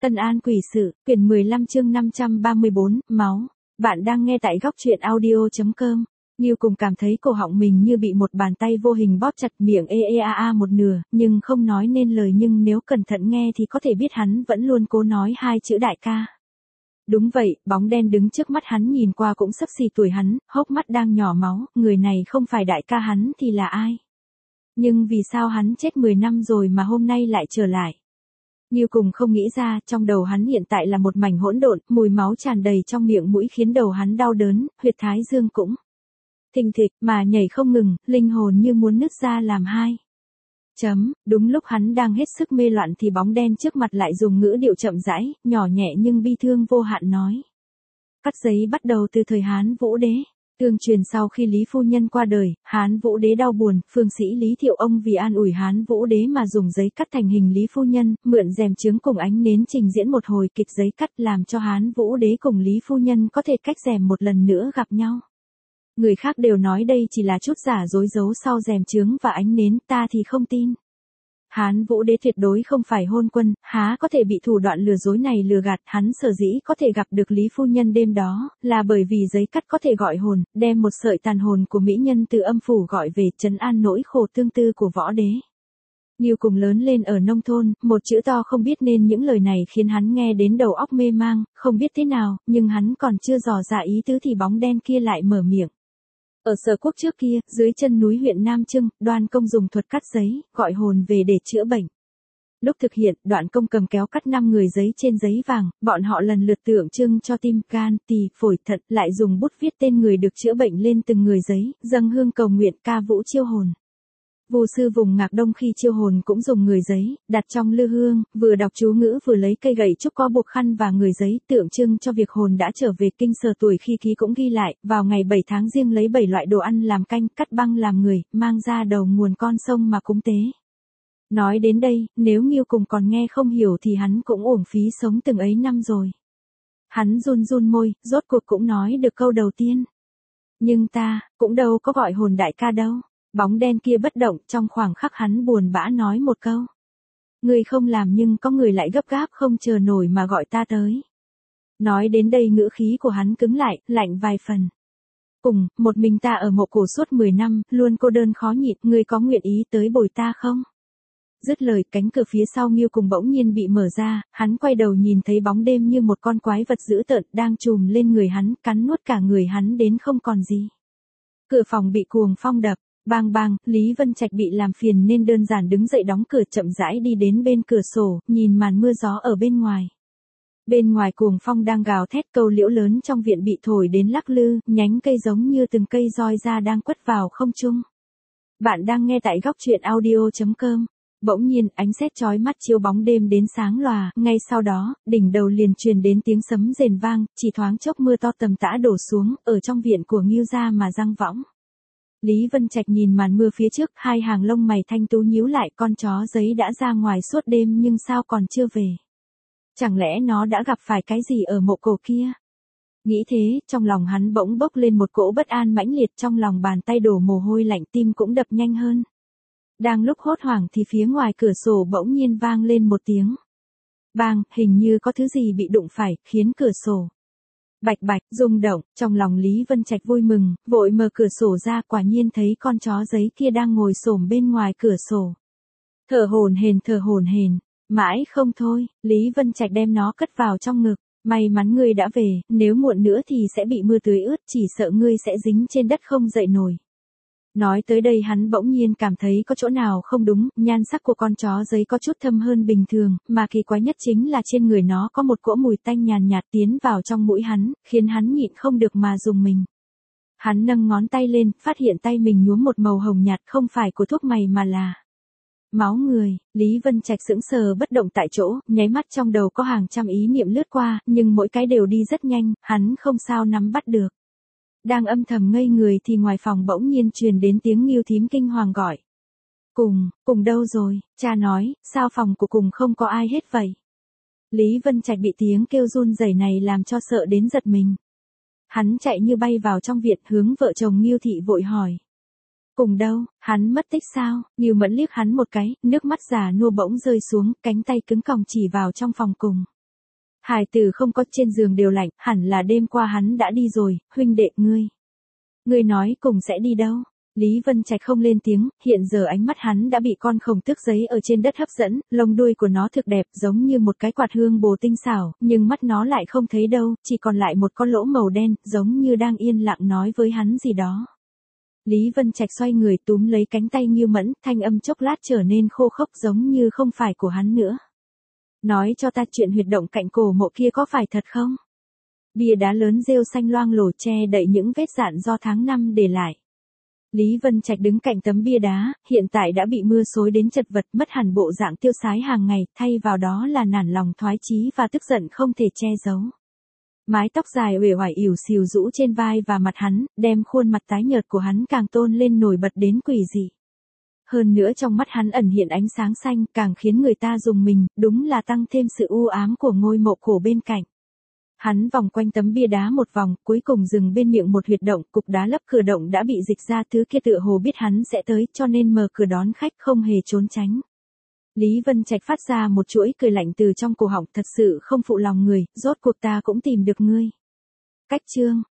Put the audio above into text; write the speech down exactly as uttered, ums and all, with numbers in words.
Tân An quỷ sự, quyển mười lăm chương năm trăm ba mươi bốn, máu. Bạn đang nghe tại góc truyện audio.com. Nghiêu cùng cảm thấy cổ họng mình như bị một bàn tay vô hình bóp chặt, miệng ê ê a a một nửa, nhưng không nói nên lời, nhưng nếu cẩn thận nghe thì có thể biết hắn vẫn luôn cố nói hai chữ đại ca. Đúng vậy, bóng đen đứng trước mắt hắn nhìn qua cũng xấp xì tuổi hắn, hốc mắt đang nhỏ máu, người này không phải đại ca hắn thì là ai? Nhưng vì sao hắn chết mười năm rồi mà hôm nay lại trở lại? Nghiêu cùng không nghĩ ra, trong đầu hắn hiện tại là một mảnh hỗn độn, mùi máu tràn đầy trong miệng mũi khiến đầu hắn đau đớn, huyệt thái dương cũng thình thịch mà nhảy không ngừng, linh hồn như muốn nứt ra làm hai. Chấm, đúng lúc hắn đang hết sức mê loạn thì bóng đen trước mặt lại dùng ngữ điệu chậm rãi, nhỏ nhẹ nhưng bi thương vô hạn nói. Cắt giấy bắt đầu từ thời Hán Vũ Đế. Tương truyền sau khi Lý Phu Nhân qua đời, Hán Vũ Đế đau buồn, phương sĩ Lý Thiệu Ông vì an ủi Hán Vũ Đế mà dùng giấy cắt thành hình Lý Phu Nhân, mượn rèm chướng cùng ánh nến trình diễn một hồi kịch giấy cắt làm cho Hán Vũ Đế cùng Lý Phu Nhân có thể cách rèm một lần nữa gặp nhau. Người khác đều nói đây chỉ là chút giả dối giấu sau rèm chướng và ánh nến, ta thì không tin. Hán Vũ Đế tuyệt đối không phải hôn quân, há có thể bị thủ đoạn lừa dối này lừa gạt. Hắn sở dĩ có thể gặp được Lý Phu Nhân đêm đó, là bởi vì giấy cắt có thể gọi hồn, đem một sợi tàn hồn của mỹ nhân từ âm phủ gọi về, trấn an nỗi khổ tương tư của võ đế. Nghiêu cùng lớn lên ở nông thôn, một chữ to không biết nên những lời này khiến hắn nghe đến đầu óc mê mang, không biết thế nào, nhưng hắn còn chưa dò ra ý tứ thì bóng đen kia lại mở miệng. Ở Sở Quốc trước kia, dưới chân núi huyện Nam Trưng, Đoan Công dùng thuật cắt giấy, gọi hồn về để chữa bệnh. Lúc thực hiện, Đoạn Công cầm kéo cắt năm người giấy trên giấy vàng, bọn họ lần lượt tượng trưng cho tim, gan, tỳ, phổi, thận, lại dùng bút viết tên người được chữa bệnh lên từng người giấy, dâng hương cầu nguyện, ca vũ chiêu hồn. Vu sư vùng Ngạc Đông khi chiêu hồn cũng dùng người giấy, đặt trong lư hương, vừa đọc chú ngữ vừa lấy cây gậy trúc có buộc khăn và người giấy, tượng trưng cho việc hồn đã trở về. Kinh Sở Tuổi khi ký cũng ghi lại, vào ngày bảy tháng Giêng lấy bảy loại đồ ăn làm canh, cắt băng làm người, mang ra đầu nguồn con sông mà cúng tế. Nói đến đây, nếu Nghiêu cùng còn nghe không hiểu thì hắn cũng uổng phí sống từng ấy năm rồi. Hắn run run môi, rốt cuộc cũng nói được câu đầu tiên. Nhưng ta, cũng đâu có gọi hồn đại ca đâu. Bóng đen kia bất động, trong khoảng khắc hắn buồn bã nói một câu. Người không làm nhưng có người lại gấp gáp không chờ nổi mà gọi ta tới. Nói đến đây ngữ khí của hắn cứng lại, lạnh vài phần. Cùng, một mình ta ở mộ cổ suốt mười năm, luôn cô đơn khó nhịn, ngươi có nguyện ý tới bồi ta không? Dứt lời, cánh cửa phía sau Nghiêu cùng bỗng nhiên bị mở ra, hắn quay đầu nhìn thấy bóng đêm như một con quái vật dữ tợn đang trùm lên người hắn, cắn nuốt cả người hắn đến không còn gì. Cửa phòng bị cuồng phong đập. Bang bang, Lý Vân Trạch bị làm phiền nên đơn giản đứng dậy đóng cửa, chậm rãi đi đến bên cửa sổ, nhìn màn mưa gió ở bên ngoài. Bên ngoài cuồng phong đang gào thét, câu liễu lớn trong viện bị thổi đến lắc lư, nhánh cây giống như từng cây roi ra đang quất vào không trung. Bạn đang nghe tại góc truyện audio.com. Bỗng nhiên, ánh sét chói mắt chiếu bóng đêm đến sáng lòa, ngay sau đó, đỉnh đầu liền truyền đến tiếng sấm rền vang, chỉ thoáng chốc mưa to tầm tã đổ xuống, ở trong viện của Nghiêu gia mà giăng võng. Lý Vân Trạch nhìn màn mưa phía trước, hai hàng lông mày thanh tú nhíu lại, con chó giấy đã ra ngoài suốt đêm nhưng sao còn chưa về? Chẳng lẽ nó đã gặp phải cái gì ở mộ cổ kia? Nghĩ thế, trong lòng hắn bỗng bốc lên một cỗ bất an mãnh liệt, trong lòng bàn tay đổ mồ hôi lạnh, tim cũng đập nhanh hơn. Đang lúc hốt hoảng thì phía ngoài cửa sổ bỗng nhiên vang lên một tiếng. Bang, hình như có thứ gì bị đụng phải, khiến cửa sổ bạch bạch, rung động. Trong lòng Lý Vân Trạch vui mừng, vội mở cửa sổ ra, quả nhiên thấy con chó giấy kia đang ngồi xổm bên ngoài cửa sổ. Thở hổn hển thở hổn hển, mãi không thôi, Lý Vân Trạch đem nó cất vào trong ngực. May mắn ngươi đã về, nếu muộn nữa thì sẽ bị mưa tưới ướt, chỉ sợ ngươi sẽ dính trên đất không dậy nổi. Nói tới đây hắn bỗng nhiên cảm thấy có chỗ nào không đúng, nhan sắc của con chó giấy có chút thâm hơn bình thường, mà kỳ quái nhất chính là trên người nó có một cỗ mùi tanh nhàn nhạt tiến vào trong mũi hắn, khiến hắn nhịn không được mà dùng mình. Hắn nâng ngón tay lên, phát hiện tay mình nhuốm một màu hồng nhạt, không phải của thuốc mày mà là máu người. Lý Vân Trạch sững sờ bất động tại chỗ, nháy mắt trong đầu có hàng trăm ý niệm lướt qua, nhưng mỗi cái đều đi rất nhanh, hắn không sao nắm bắt được. Đang âm thầm ngây người thì ngoài phòng bỗng nhiên truyền đến tiếng Nghiêu thím kinh hoàng gọi. Cùng, cùng đâu rồi? Cha nói, sao phòng của cùng không có ai hết vậy? Lý Vân Trạch bị tiếng kêu run rẩy này làm cho sợ đến giật mình. Hắn chạy như bay vào trong viện, hướng vợ chồng Nghiêu thị vội hỏi. Cùng đâu, hắn mất tích sao? Nghiêu Mẫn liếc hắn một cái, nước mắt già nua bỗng rơi xuống, cánh tay cứng còng chỉ vào trong phòng cùng. Hài tử không có, trên giường đều lạnh, hẳn là đêm qua hắn đã đi rồi, huynh đệ ngươi. Ngươi nói cùng sẽ đi đâu? Lý Vân Trạch không lên tiếng, hiện giờ ánh mắt hắn đã bị con khổng tước giấy ở trên đất hấp dẫn, lông đuôi của nó thực đẹp giống như một cái quạt hương bồ tinh xảo, nhưng mắt nó lại không thấy đâu, chỉ còn lại một con lỗ màu đen, giống như đang yên lặng nói với hắn gì đó. Lý Vân Trạch xoay người túm lấy cánh tay Ngưu Mẫn, thanh âm chốc lát trở nên khô khốc giống như không phải của hắn nữa. Nói cho ta chuyện huyệt động cạnh cổ mộ kia có phải thật không? Bia đá lớn rêu xanh loang lổ che đậy những vết dạn do tháng năm để lại. Lý Vân Trạch đứng cạnh tấm bia đá, hiện tại đã bị mưa xối đến chật vật, mất hẳn bộ dạng tiêu sái hàng ngày, thay vào đó là nản lòng thoái chí và tức giận không thể che giấu. Mái tóc dài uể oải ỉu xìu rũ trên vai và mặt hắn, đem khuôn mặt tái nhợt của hắn càng tôn lên nổi bật đến quỷ dị. Hơn nữa trong mắt hắn ẩn hiện ánh sáng xanh, càng khiến người ta rùng mình, đúng là tăng thêm sự u ám của ngôi mộ cổ bên cạnh. Hắn vòng quanh tấm bia đá một vòng, cuối cùng dừng bên miệng một huyệt động, cục đá lấp cửa động đã bị dịch ra, thứ kia tựa hồ biết hắn sẽ tới, cho nên mở cửa đón khách không hề trốn tránh. Lý Vân Trạch phát ra một chuỗi cười lạnh từ trong cổ họng, thật sự không phụ lòng người, rốt cuộc ta cũng tìm được ngươi. Cách chương